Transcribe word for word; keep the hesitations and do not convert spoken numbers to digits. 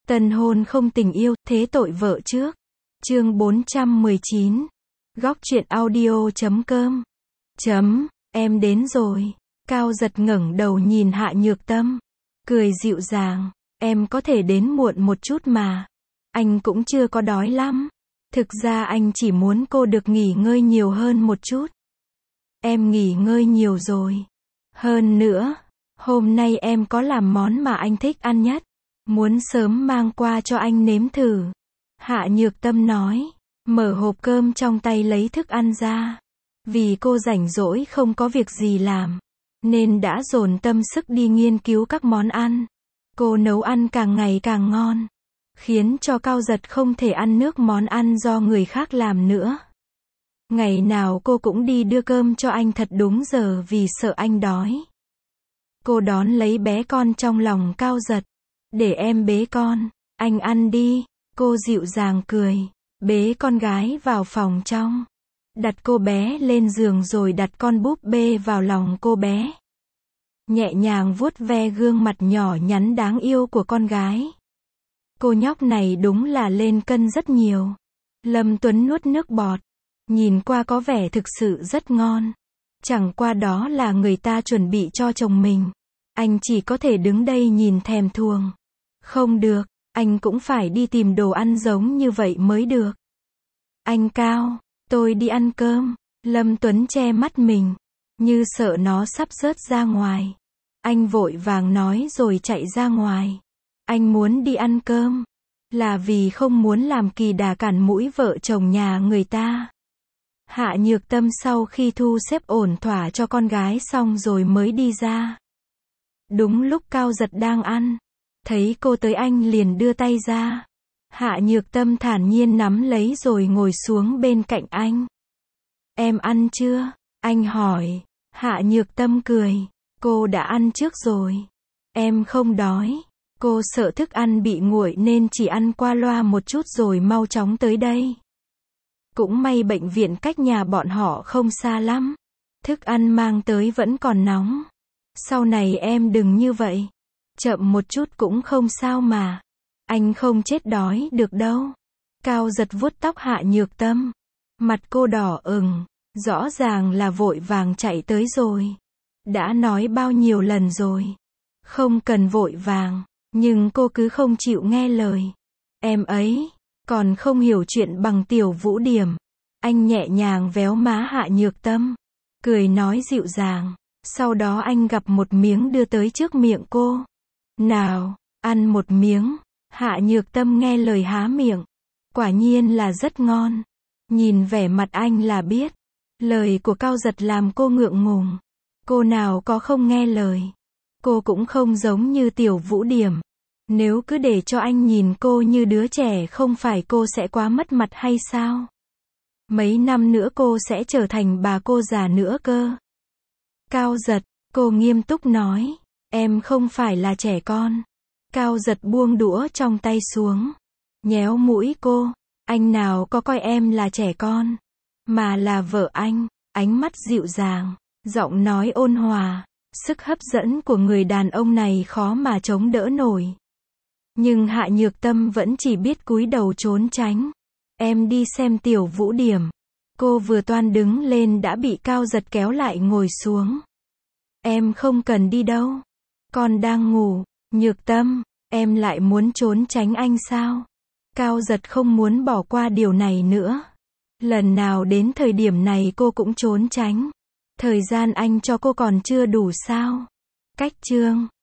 Tân hôn không tình yêu, thế tội vợ trước. Chương bốn trăm mười chín. Góc truyện audio chấm com. Chấm, em đến rồi. Cao giật ngẩng đầu nhìn Hạ Nhược Tâm. Cười dịu dàng. Em có thể đến muộn một chút mà. Anh cũng chưa có đói lắm. Thực ra anh chỉ muốn cô được nghỉ ngơi nhiều hơn một chút. Em nghỉ ngơi nhiều rồi. Hơn nữa, hôm nay em có làm món mà anh thích ăn nhất. Muốn sớm mang qua cho anh nếm thử. Hạ Nhược Tâm nói, mở hộp cơm trong tay lấy thức ăn ra. Vì cô rảnh rỗi không có việc gì làm, nên đã dồn tâm sức đi nghiên cứu các món ăn. Cô nấu ăn càng ngày càng ngon, khiến cho Cao Giật không thể ăn nước món ăn do người khác làm nữa. Ngày nào cô cũng đi đưa cơm cho anh thật đúng giờ vì sợ anh đói. Cô đón lấy bé con trong lòng Cao Giật. Để em bế con, anh ăn đi. Cô dịu dàng cười, bế con gái vào phòng trong. Đặt cô bé lên giường rồi đặt con búp bê vào lòng cô bé. Nhẹ nhàng vuốt ve gương mặt nhỏ nhắn đáng yêu của con gái. Cô nhóc này đúng là lên cân rất nhiều. Lâm Tuấn nuốt nước bọt. Nhìn qua có vẻ thực sự rất ngon. Chẳng qua đó là người ta chuẩn bị cho chồng mình. Anh chỉ có thể đứng đây nhìn thèm thuồng. Không được, anh cũng phải đi tìm đồ ăn giống như vậy mới được. Anh Cao, tôi đi ăn cơm. Lâm Tuấn che mắt mình, như sợ nó sắp rớt ra ngoài. Anh vội vàng nói rồi chạy ra ngoài. Anh muốn đi ăn cơm, là vì không muốn làm kỳ đà cản mũi vợ chồng nhà người ta. Hạ Nhược Tâm sau khi thu xếp ổn thỏa cho con gái xong rồi mới đi ra. Đúng lúc Cao Giật đang ăn. Thấy cô tới anh liền đưa tay ra. Hạ Nhược Tâm thản nhiên nắm lấy rồi ngồi xuống bên cạnh anh. Em ăn chưa? Anh hỏi. Hạ Nhược Tâm cười. Cô đã ăn trước rồi. Em không đói. Cô sợ thức ăn bị nguội nên chỉ ăn qua loa một chút rồi mau chóng tới đây. Cũng may bệnh viện cách nhà bọn họ không xa lắm. Thức ăn mang tới vẫn còn nóng. Sau này em đừng như vậy. Chậm một chút cũng không sao mà. Anh không chết đói được đâu. Cao Giật vuốt tóc Hạ Nhược Tâm. Mặt cô đỏ ửng. Rõ ràng là vội vàng chạy tới rồi. Đã nói bao nhiêu lần rồi. Không cần vội vàng. Nhưng cô cứ không chịu nghe lời. Em ấy, còn không hiểu chuyện bằng Tiểu Vũ Điểm. Anh nhẹ nhàng véo má Hạ Nhược Tâm. Cười nói dịu dàng. Sau đó anh gắp một miếng đưa tới trước miệng cô. Nào, ăn một miếng. Hạ Nhược Tâm nghe lời há miệng. Quả nhiên là rất ngon. Nhìn vẻ mặt anh là biết. Lời của Cao Giật làm cô ngượng ngùng. Cô nào có không nghe lời. Cô cũng không giống như Tiểu Vũ Điểm. Nếu cứ để cho anh nhìn cô như đứa trẻ không phải cô sẽ quá mất mặt hay sao? Mấy năm nữa cô sẽ trở thành bà cô già nữa cơ. Cao Giật, cô nghiêm túc nói. Em không phải là trẻ con. Cao Giật buông đũa trong tay xuống. Nhéo mũi cô. Anh nào có coi em là trẻ con. Mà là vợ anh. Ánh mắt dịu dàng. Giọng nói ôn hòa. Sức hấp dẫn của người đàn ông này khó mà chống đỡ nổi. Nhưng Hạ Nhược Tâm vẫn chỉ biết cúi đầu trốn tránh. Em đi xem Tiểu Vũ Điểm. Cô vừa toan đứng lên đã bị Cao Giật kéo lại ngồi xuống. Em không cần đi đâu. Con đang ngủ. Nhược Tâm, em lại muốn trốn tránh anh sao? Cao Giật không muốn bỏ qua điều này nữa. Lần nào đến thời điểm này cô cũng trốn tránh. Thời gian anh cho cô còn chưa đủ sao? Cách chương